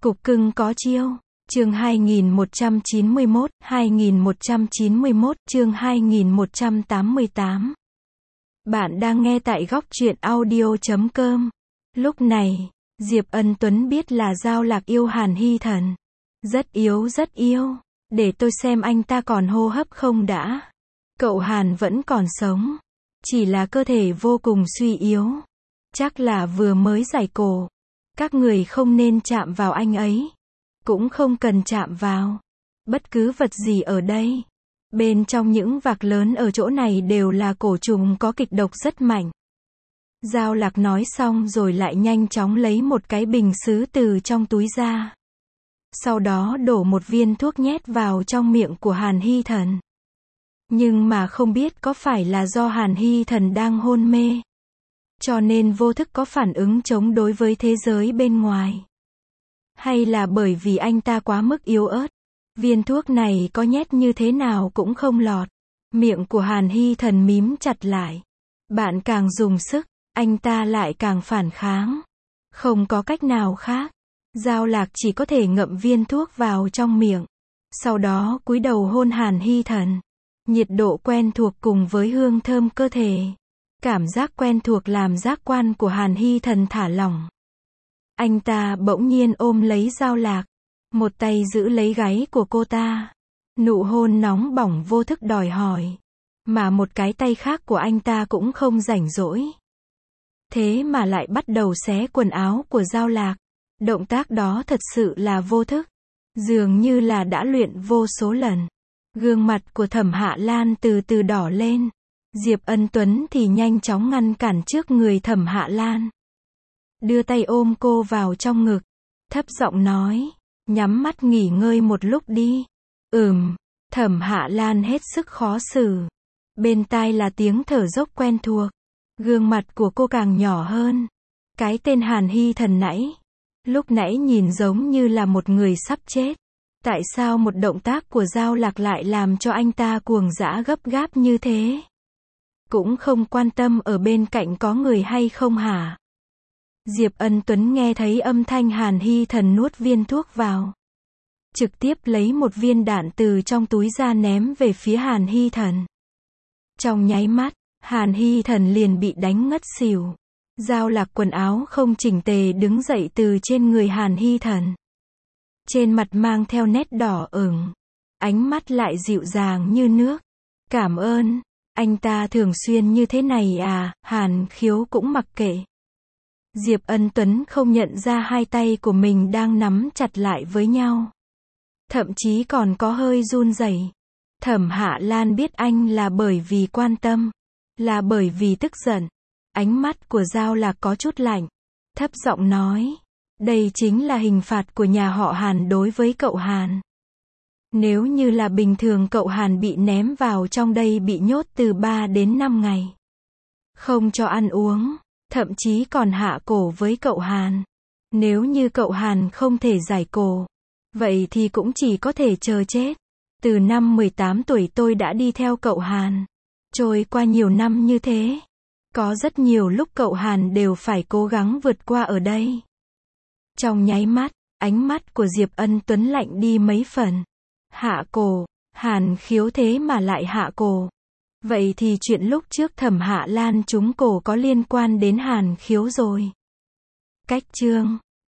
Cục cưng có chiêu. Chương 2191, chương 2188. Bạn đang nghe tại góc truyện audio.com. Lúc này, Diệp Ân Tuấn biết là Giao Lạc yêu Hàn Hy Thần. Rất yêu. Để tôi xem anh ta còn hô hấp không đã. Cậu Hàn vẫn còn sống. Chỉ là cơ thể vô cùng suy yếu. Chắc là vừa mới giải cổ. Các người không nên chạm vào anh ấy. Cũng không cần chạm vào bất cứ vật gì ở đây. Bên trong những vạc lớn ở chỗ này đều là cổ trùng có kịch độc rất mạnh. Giao Lạc nói xong rồi lại nhanh chóng lấy một cái bình sứ từ trong túi ra. Sau đó đổ một viên thuốc nhét vào trong miệng của Hàn Hy Thần. Nhưng mà không biết có phải là do Hàn Hy Thần đang hôn mê, cho nên vô thức có phản ứng chống đối với thế giới bên ngoài. Hay là bởi vì anh ta quá mức yếu ớt. Viên thuốc này có nhét như thế nào cũng không lọt. Miệng của Hàn Hy Thần mím chặt lại. Bạn càng dùng sức, anh ta lại càng phản kháng. Không có cách nào khác. Giao Lạc chỉ có thể ngậm viên thuốc vào trong miệng. Sau đó cúi đầu hôn Hàn Hy Thần. Nhiệt độ quen thuộc cùng với hương thơm cơ thể. Cảm giác quen thuộc làm giác quan của Hàn Hy Thần thả lỏng. Anh ta bỗng nhiên ôm lấy Giao Lạc. Một tay giữ lấy gáy của cô ta. Nụ hôn nóng bỏng vô thức đòi hỏi. Mà một cái tay khác của anh ta cũng không rảnh rỗi. Thế mà lại bắt đầu xé quần áo của Giao Lạc. Động tác đó thật sự là vô thức. Dường như là đã luyện vô số lần. Gương mặt của Thẩm Hạ Lan từ từ đỏ lên. Diệp Ân Tuấn thì nhanh chóng ngăn cản trước người Thẩm Hạ Lan. Đưa tay ôm cô vào trong ngực. Thấp giọng nói. Nhắm mắt nghỉ ngơi một lúc đi. Thẩm Hạ Lan hết sức khó xử. Bên tai là tiếng thở dốc quen thuộc. Gương mặt của cô càng nhỏ hơn. Cái tên Hàn Hy Thần nãy. Lúc nãy nhìn giống như là một người sắp chết. Tại sao một động tác của Giao Lạc lại làm cho anh ta cuồng dã gấp gáp như thế? Cũng không quan tâm ở bên cạnh có người hay không hả? Diệp Ân Tuấn nghe thấy âm thanh Hàn Hy Thần nuốt viên thuốc vào. Trực tiếp lấy một viên đạn từ trong túi ra ném về phía Hàn Hy Thần. Trong nháy mắt, Hàn Hy Thần liền bị đánh ngất xỉu. Giao Lạc quần áo không chỉnh tề đứng dậy từ trên người Hàn Hy Thần. Trên mặt mang theo nét đỏ ửng. Ánh mắt lại dịu dàng như nước. Cảm ơn, anh ta thường xuyên như thế này à? Hàn Khiếu cũng mặc kệ. Diệp Ân Tuấn không nhận ra hai tay của mình đang nắm chặt lại với nhau. Thậm chí còn có hơi run rẩy. Thẩm Hạ Lan biết anh là bởi vì quan tâm, là bởi vì tức giận. Ánh mắt của Giao Lạc có chút lạnh. Thấp giọng nói. Đây chính là hình phạt của nhà họ Hàn đối với cậu Hàn. Nếu như là bình thường cậu Hàn bị ném vào trong đây bị nhốt từ 3 đến 5 ngày. Không cho ăn uống. Thậm chí còn hạ cổ với cậu Hàn. Nếu như cậu Hàn không thể giải cổ, vậy thì cũng chỉ có thể chờ chết. Từ năm 18 tuổi tôi đã đi theo cậu Hàn. Trôi qua nhiều năm như thế. Có rất nhiều lúc cậu Hàn đều phải cố gắng vượt qua ở đây. Trong nháy mắt, ánh mắt của Diệp Ân Tuấn lạnh đi mấy phần. Hạ cổ, Hàn Khiếu thế mà lại hạ cổ. Vậy thì chuyện lúc trước Thẩm Hạ Lan trúng cổ có liên quan đến Hàn Khiếu rồi. Cách chương